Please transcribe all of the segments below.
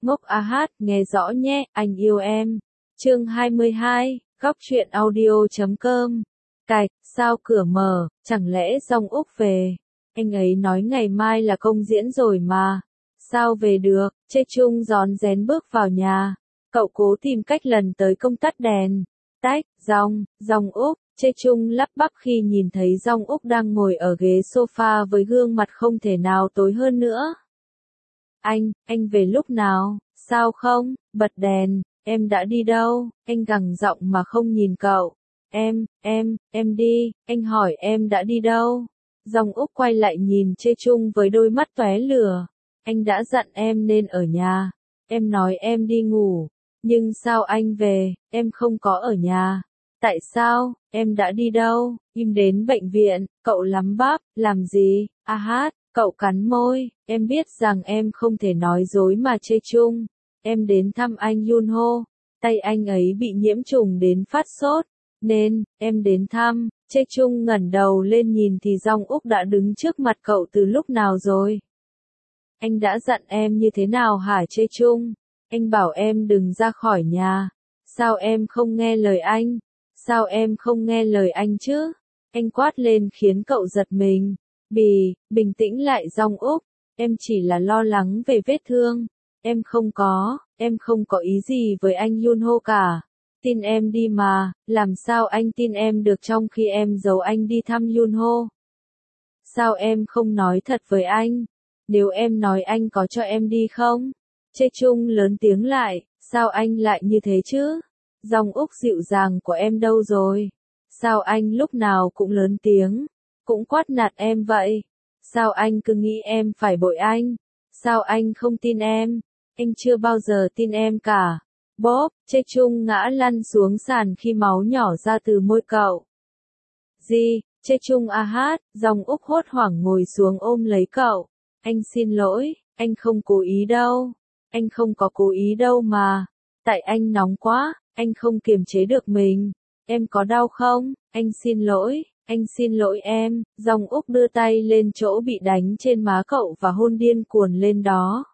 Ngốc a hát, nghe rõ nhé, anh yêu em. Chương 22, góc truyện audio.com. Cạch, sao cửa mở, chẳng lẽ Dong Úc về? Anh ấy nói ngày mai là công diễn rồi mà. Sao về được? Chê Chung rón rén bước vào nhà. Cậu cố tìm cách lần tới công tắt đèn. Tách, Dong Úc. Chê Chung lắp bắp khi nhìn thấy Dong Úc đang ngồi ở ghế sofa với gương mặt không thể nào tối hơn nữa. Anh về lúc nào? Sao không? Bật đèn, em đã đi đâu? Anh gằn giọng mà không nhìn cậu. Em đi, anh hỏi em đã đi đâu? Dong Úc quay lại nhìn Chê Chung với đôi mắt tóe lửa. Anh đã dặn em nên ở nhà. Em nói em đi ngủ. Nhưng sao anh về, em không có ở nhà. Tại sao, em đã đi đâu? Em đến bệnh viện, cậu lắm bắp, làm gì? A hát, cậu cắn môi, em biết rằng em không thể nói dối mà Chê Chung. Em đến thăm anh Yunho, tay anh ấy bị nhiễm trùng đến phát sốt, nên, em đến thăm. Chê Chung ngẩng đầu lên nhìn thì Dong Úc đã đứng trước mặt cậu từ lúc nào rồi? Anh đã dặn em như thế nào hả Chê Chung? Anh bảo em đừng ra khỏi nhà. Sao em không nghe lời anh? Sao em không nghe lời anh chứ? Anh quát lên khiến cậu giật mình. Bình tĩnh lại Dong Úc. Em chỉ là lo lắng về vết thương. Em không có ý gì với anh Yunho cả. Tin em đi mà, làm sao anh tin em được trong khi em giấu anh đi thăm Yunho? Sao em không nói thật với anh? Nếu em nói anh có cho em đi không? Chê Chung lớn tiếng lại, sao anh lại như thế chứ? Dong Úc dịu dàng của em đâu rồi? Sao anh lúc nào cũng lớn tiếng, cũng quát nạt em vậy? Sao anh cứ nghĩ em phải bội anh? Sao anh không tin em? Anh chưa bao giờ tin em cả. Bóp, Chê Chung ngã lăn xuống sàn khi máu nhỏ ra từ môi cậu. Gì? Chê Chung a hát, Dong Úc hốt hoảng ngồi xuống ôm lấy cậu. Anh xin lỗi, anh không cố ý đâu. Anh không có cố ý đâu mà. Tại anh nóng quá, anh không kiềm chế được mình. Em có đau không? Anh xin lỗi em. Dong Úc đưa tay lên chỗ bị đánh trên má cậu và hôn điên cuồng lên đó.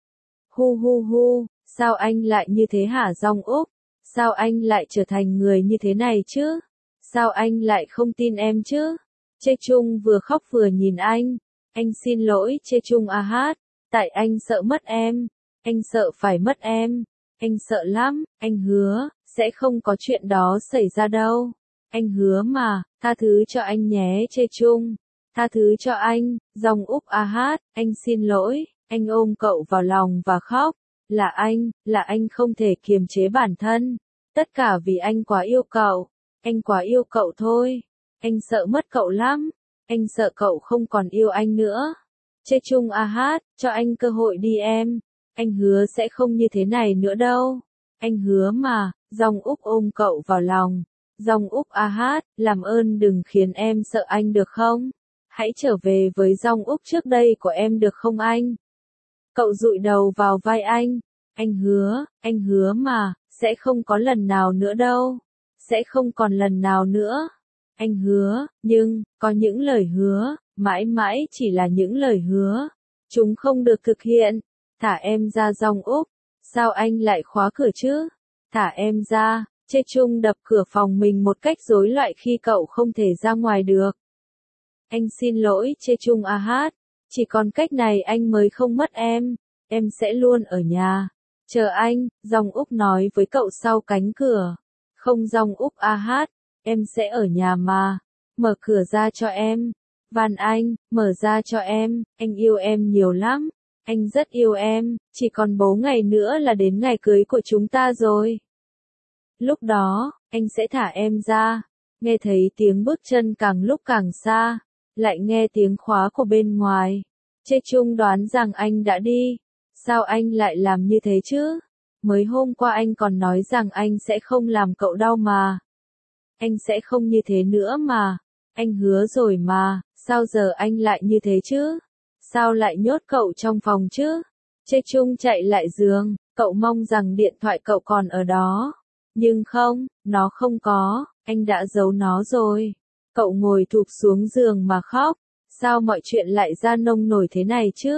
Hu, sao anh lại như thế hả Dong Úc? Sao anh lại trở thành người như thế này chứ? Sao anh lại không tin em chứ? Chê Chung vừa khóc vừa nhìn anh. Anh xin lỗi Chê Chung a hát. Tại anh sợ mất em. Anh sợ phải mất em. Anh sợ lắm, anh hứa, sẽ không có chuyện đó xảy ra đâu. Anh hứa mà, tha thứ cho anh nhé Chê Chung. Tha thứ cho anh, Dong Úc a hát, anh xin lỗi. Anh ôm cậu vào lòng và khóc. Là anh không thể kiềm chế bản thân. Tất cả vì anh quá yêu cậu. Anh quá yêu cậu thôi. Anh sợ mất cậu lắm. Anh sợ cậu không còn yêu anh nữa. Chê Chung a hát, cho anh cơ hội đi em. Anh hứa sẽ không như thế này nữa đâu. Anh hứa mà. Dong Úc ôm cậu vào lòng. Dong Úc a hát, làm ơn đừng khiến em sợ anh được không? Hãy trở về với Dong Úc trước đây của em được không anh? Cậu dụi đầu vào vai anh. Anh hứa mà, sẽ không có lần nào nữa đâu. Sẽ không còn lần nào nữa. Anh hứa, nhưng, có những lời hứa, mãi mãi chỉ là những lời hứa. Chúng không được thực hiện. Thả em ra Dong Úc. Sao anh lại khóa cửa chứ? Thả em ra. Chê Chung đập cửa phòng mình một cách rối loạn khi cậu không thể ra ngoài được. Anh xin lỗi Chê Chung a hát. Chỉ còn cách này anh mới không mất em. Em sẽ luôn ở nhà. Chờ anh, Dong Úc nói với cậu sau cánh cửa. Không Dong Úc a hát. Em sẽ ở nhà mà. Mở cửa ra cho em. Van anh, mở ra cho em. Anh yêu em nhiều lắm. Anh rất yêu em. Chỉ còn 4 ngày nữa là đến ngày cưới của chúng ta rồi. Lúc đó, anh sẽ thả em ra. Nghe thấy tiếng bước chân càng lúc càng xa. Lại nghe tiếng khóa của bên ngoài. Chê Chung đoán rằng anh đã đi. Sao anh lại làm như thế chứ? Mới hôm qua anh còn nói rằng anh sẽ không làm cậu đau mà. Anh sẽ không như thế nữa mà. Anh hứa rồi mà, sao giờ anh lại như thế chứ? Sao lại nhốt cậu trong phòng chứ? Chê Chung chạy lại giường, cậu mong rằng điện thoại cậu còn ở đó. Nhưng không, nó không có, anh đã giấu nó rồi. Cậu ngồi thụp xuống giường mà khóc. Sao mọi chuyện lại ra nông nổi thế này chứ?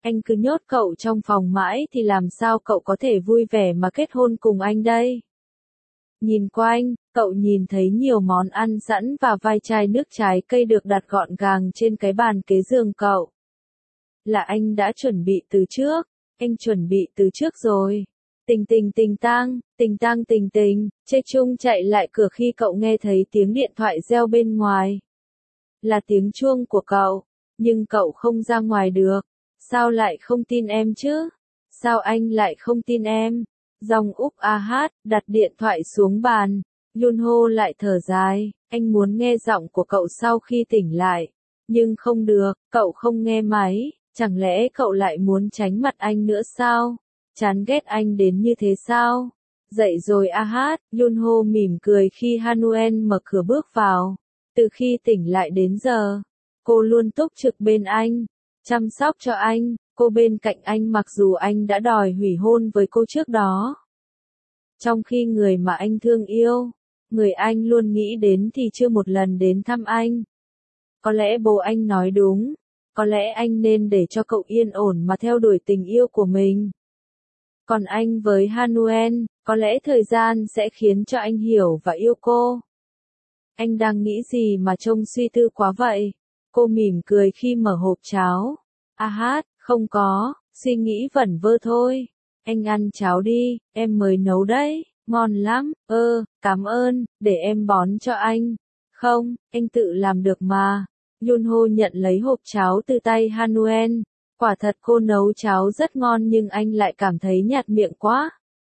Anh cứ nhốt cậu trong phòng mãi thì làm sao cậu có thể vui vẻ mà kết hôn cùng anh đây? Nhìn quanh, cậu nhìn thấy nhiều món ăn sẵn và vài chai nước trái cây được đặt gọn gàng trên cái bàn kế giường cậu. Là anh đã chuẩn bị từ trước, anh chuẩn bị từ trước rồi. Tình tình tình tang, tình tang tình tình, Chê Chung chạy lại cửa khi cậu nghe thấy tiếng điện thoại reo bên ngoài. Là tiếng chuông của cậu, nhưng cậu không ra ngoài được. Sao lại không tin em chứ? Sao anh lại không tin em? Dòng Úc a hát, đặt điện thoại xuống bàn. Yunho lại thở dài, anh muốn nghe giọng của cậu sau khi tỉnh lại. Nhưng không được, cậu không nghe máy, chẳng lẽ cậu lại muốn tránh mặt anh nữa sao? Chán ghét anh đến như thế sao? Dậy rồi a hát, Yunho mỉm cười khi Hanuen mở cửa bước vào. Từ khi tỉnh lại đến giờ, cô luôn túc trực bên anh, chăm sóc cho anh, cô bên cạnh anh mặc dù anh đã đòi hủy hôn với cô trước đó. Trong khi người mà anh thương yêu, người anh luôn nghĩ đến thì chưa một lần đến thăm anh. Có lẽ bố anh nói đúng, có lẽ anh nên để cho cậu yên ổn mà theo đuổi tình yêu của mình. Còn anh với Hanuen, có lẽ thời gian sẽ khiến cho anh hiểu và yêu cô. Anh đang nghĩ gì mà trông suy tư quá vậy? Cô mỉm cười khi mở hộp cháo. A hát, không có, suy nghĩ vẩn vơ thôi. Anh ăn cháo đi, em mới nấu đấy, ngon lắm, cảm ơn, để em bón cho anh. Không, anh tự làm được mà. Yunho nhận lấy hộp cháo từ tay Hanuen. Quả thật cô nấu cháo rất ngon nhưng anh lại cảm thấy nhạt miệng quá.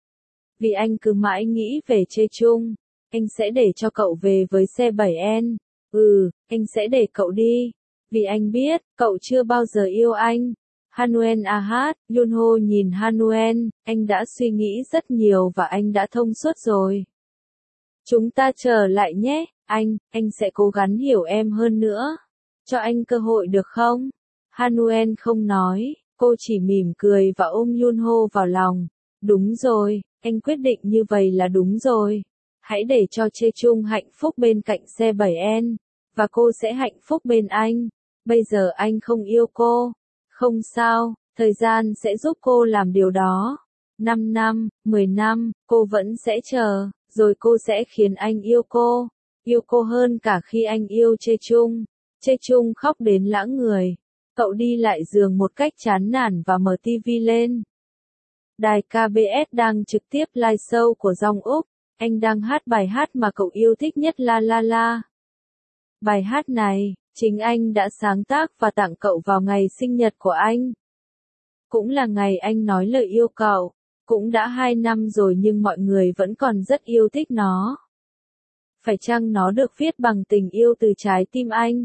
Vì anh cứ mãi nghĩ về Chê Chung. Anh sẽ để cho cậu về với xe 7N. Anh sẽ để cậu đi. Vì anh biết, cậu chưa bao giờ yêu anh. Hanuen a hát, Yunho nhìn Hanuen, anh đã suy nghĩ rất nhiều và anh đã thông suốt rồi. Chúng ta chờ lại nhé, anh sẽ cố gắng hiểu em hơn nữa. Cho anh cơ hội được không? Hanuen không nói, cô chỉ mỉm cười và ôm Yunho vào lòng. Đúng rồi, anh quyết định như vậy là đúng rồi. Hãy để cho Chê Chung hạnh phúc bên cạnh xe 7N, và cô sẽ hạnh phúc bên anh. Bây giờ anh không yêu cô. Không sao, thời gian sẽ giúp cô làm điều đó. 5 năm, 10 năm, cô vẫn sẽ chờ, rồi cô sẽ khiến anh yêu cô. Yêu cô hơn cả khi anh yêu Chê Chung. Chê Chung khóc đến lãng người. Cậu đi lại giường một cách chán nản và mở tivi lên. Đài KBS đang trực tiếp live show của Dòng Úc. Anh đang hát bài hát mà cậu yêu thích nhất La La La. Bài hát này, chính anh đã sáng tác và tặng cậu vào ngày sinh nhật của anh. Cũng là ngày anh nói lời yêu cậu. Cũng đã 2 năm rồi nhưng mọi người vẫn còn rất yêu thích nó. Phải chăng nó được viết bằng tình yêu từ trái tim anh?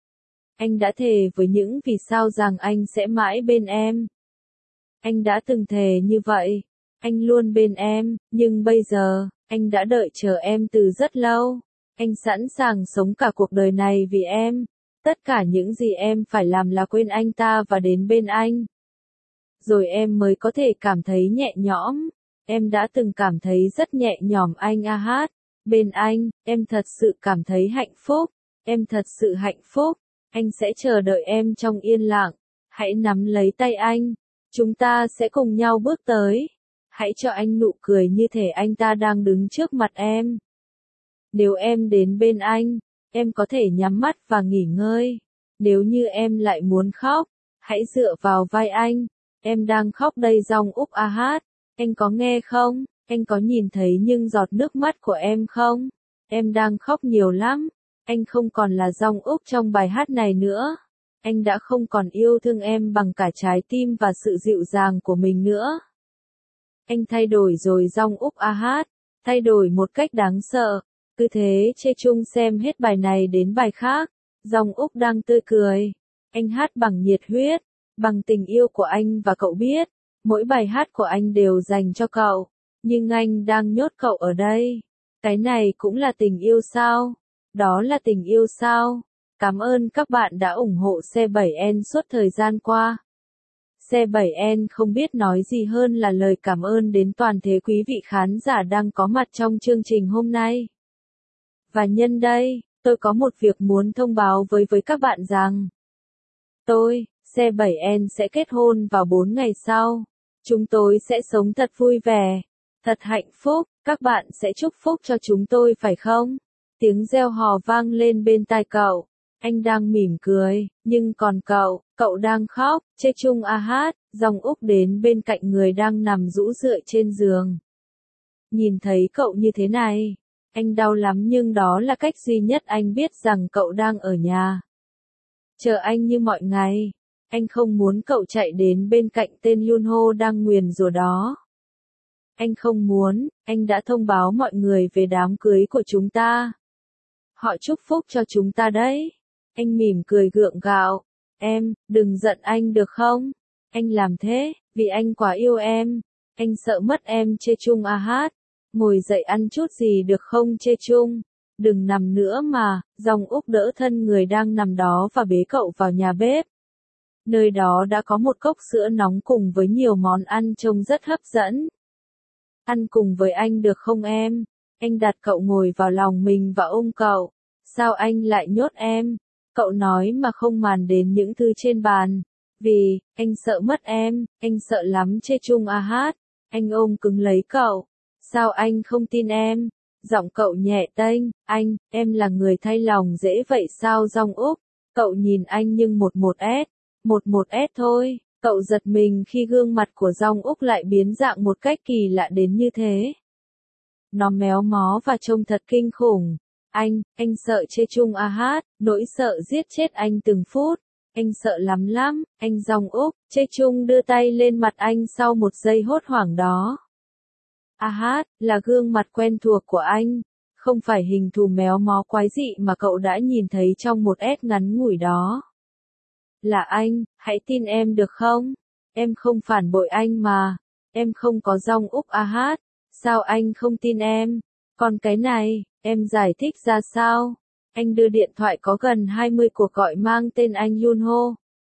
Anh đã thề với những vì sao rằng anh sẽ mãi bên em. Anh đã từng thề như vậy. Anh luôn bên em, nhưng bây giờ, anh đã đợi chờ em từ rất lâu. Anh sẵn sàng sống cả cuộc đời này vì em. Tất cả những gì em phải làm là quên anh ta và đến bên anh. Rồi em mới có thể cảm thấy nhẹ nhõm. Em đã từng cảm thấy rất nhẹ nhõm anh a hát. Bên anh, em thật sự cảm thấy hạnh phúc. Em thật sự hạnh phúc. Anh sẽ chờ đợi em trong yên lặng. Hãy nắm lấy tay anh. Chúng ta sẽ cùng nhau bước tới. Hãy cho anh nụ cười như thể anh ta đang đứng trước mặt em. Nếu em đến bên anh, em có thể nhắm mắt và nghỉ ngơi. Nếu như em lại muốn khóc, hãy dựa vào vai anh. Em đang khóc đây Dòng Úc a hát. Anh có nghe không? Anh có nhìn thấy những giọt nước mắt của em không? Em đang khóc nhiều lắm. Anh không còn là Dòng Úc trong bài hát này nữa. Anh đã không còn yêu thương em bằng cả trái tim và sự dịu dàng của mình nữa. Anh thay đổi rồi Dòng Úc a hát. Thay đổi một cách đáng sợ. Cứ thế Chê Chung xem hết bài này đến bài khác. Dòng Úc đang tươi cười. Anh hát bằng nhiệt huyết, bằng tình yêu của anh và cậu biết, mỗi bài hát của anh đều dành cho cậu. Nhưng anh đang nhốt cậu ở đây. Cái này cũng là tình yêu sao? Đó là tình yêu sao? Cảm ơn các bạn đã ủng hộ xe 7N suốt thời gian qua. Xe 7N không biết nói gì hơn là lời cảm ơn đến toàn thể quý vị khán giả đang có mặt trong chương trình hôm nay. Và nhân đây, tôi có một việc muốn thông báo với các bạn rằng tôi C7N sẽ kết hôn vào 4 ngày sau. Chúng tôi sẽ sống thật vui vẻ, thật hạnh phúc, các bạn sẽ chúc phúc cho chúng tôi phải không? Tiếng reo hò vang lên bên tai cậu. Anh đang mỉm cười, nhưng còn cậu đang khóc. Chê chung a hát, Dòng Úc đến bên cạnh người đang nằm rũ rượi trên giường. Nhìn thấy cậu như thế này, anh đau lắm nhưng đó là cách duy nhất anh biết rằng cậu đang ở nhà. Chờ anh như mọi ngày. Anh không muốn cậu chạy đến bên cạnh tên Yunho đang nguyền rủa đó. Anh không muốn, anh đã thông báo mọi người về đám cưới của chúng ta. Họ chúc phúc cho chúng ta đấy. Anh mỉm cười gượng gạo. Em, đừng giận anh được không? Anh làm thế, vì anh quá yêu em. Anh sợ mất em. Chê chung a hát. Ngồi dậy ăn chút gì được không Chê chung? Đừng nằm nữa mà. Dòng Úc đỡ thân người đang nằm đó và bế cậu vào nhà bếp. Nơi đó đã có một cốc sữa nóng cùng với nhiều món ăn trông rất hấp dẫn. Ăn cùng với anh được không em? Anh đặt cậu ngồi vào lòng mình và ôm cậu. Sao anh lại nhốt em? Cậu nói mà không màng đến những thứ trên bàn. Vì, anh sợ mất em, anh sợ lắm Chê chung a hát. Anh ôm cứng lấy cậu. Sao anh không tin em? Giọng cậu nhẹ tênh, em là người thay lòng dễ vậy sao Dòng Úc? Cậu nhìn anh nhưng 11S thôi. Cậu giật mình khi gương mặt của Dòng Úc lại biến dạng một cách kỳ lạ đến như thế. Nó méo mó và trông thật kinh khủng. Anh sợ Chê chung a hát, nỗi sợ giết chết anh từng phút. Anh sợ lắm, anh Dòng Úc. Chê chung đưa tay lên mặt anh sau một giây hốt hoảng đó. A hát, là gương mặt quen thuộc của anh. Không phải hình thù méo mó quái dị mà cậu đã nhìn thấy trong một S ngắn ngủi đó. Là anh, hãy tin em được không? Em không phản bội anh mà. Em không có Dòng Úc a hát. Sao anh không tin em? Còn cái này, em giải thích ra sao? Anh đưa điện thoại có gần 20 cuộc gọi mang tên anh Yunho.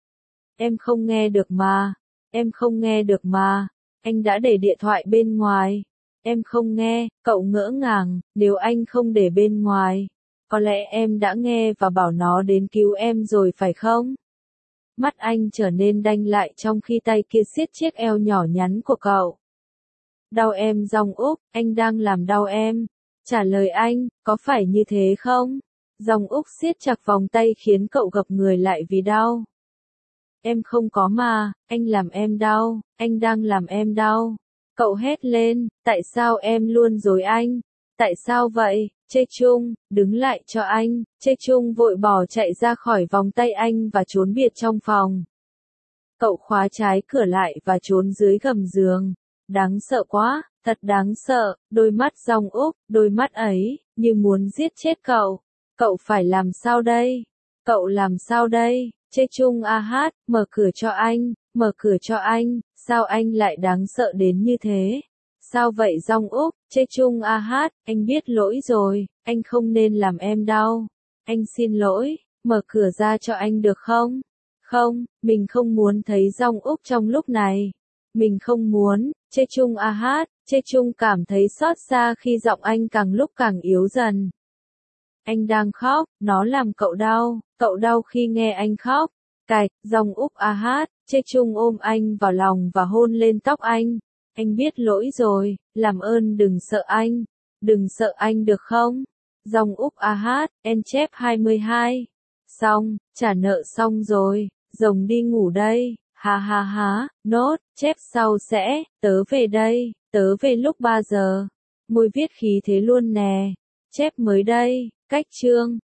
Em không nghe được mà. Em không nghe được mà. Anh đã để điện thoại bên ngoài. Em không nghe, cậu ngỡ ngàng, nếu anh không để bên ngoài. Có lẽ em đã nghe và bảo nó đến cứu em rồi phải không? Mắt anh trở nên đanh lại trong khi tay kia siết chiếc eo nhỏ nhắn của cậu. Đau em Dòng Úc, anh đang làm đau em. Trả lời anh, có phải như thế không? Dòng Úc siết chặt vòng tay khiến cậu gập người lại vì đau. Em không có mà, anh làm em đau, anh đang làm em đau. Cậu hét lên, tại sao em luôn dối anh? Tại sao vậy? Chê chung, đứng lại cho anh. Chê chung vội bỏ chạy ra khỏi vòng tay anh và trốn biệt trong phòng. Cậu khóa trái cửa lại và trốn dưới gầm giường. Đáng sợ quá, thật đáng sợ. Đôi mắt Dòng Úc, đôi mắt ấy, như muốn giết chết cậu. Cậu phải làm sao đây? Cậu làm sao đây? Chê chung a hát, mở cửa cho anh, mở cửa cho anh. Sao anh lại đáng sợ đến như thế? Sao vậy Dòng Úc? Chê chung a hát, anh biết lỗi rồi, anh không nên làm em đau. Anh xin lỗi, mở cửa ra cho anh được không? Không, mình không muốn thấy Dòng Úc trong lúc này. Mình không muốn. Chê chung a hát, Chê chung cảm thấy xót xa khi giọng anh càng lúc càng yếu dần. Anh đang khóc, nó làm cậu đau khi nghe anh khóc. Dòng Úc a hát, Chê chung ôm anh vào lòng và hôn lên tóc anh. Anh biết lỗi rồi, làm ơn đừng sợ anh được không? Dòng Úc a hát, en chép 22. Xong, trả nợ xong rồi, rồng đi ngủ đây, ha ha ha, nốt, chép sau sẽ, tớ về lúc 3 giờ. Môi viết khí thế luôn nè, chép mới đây, cách chương.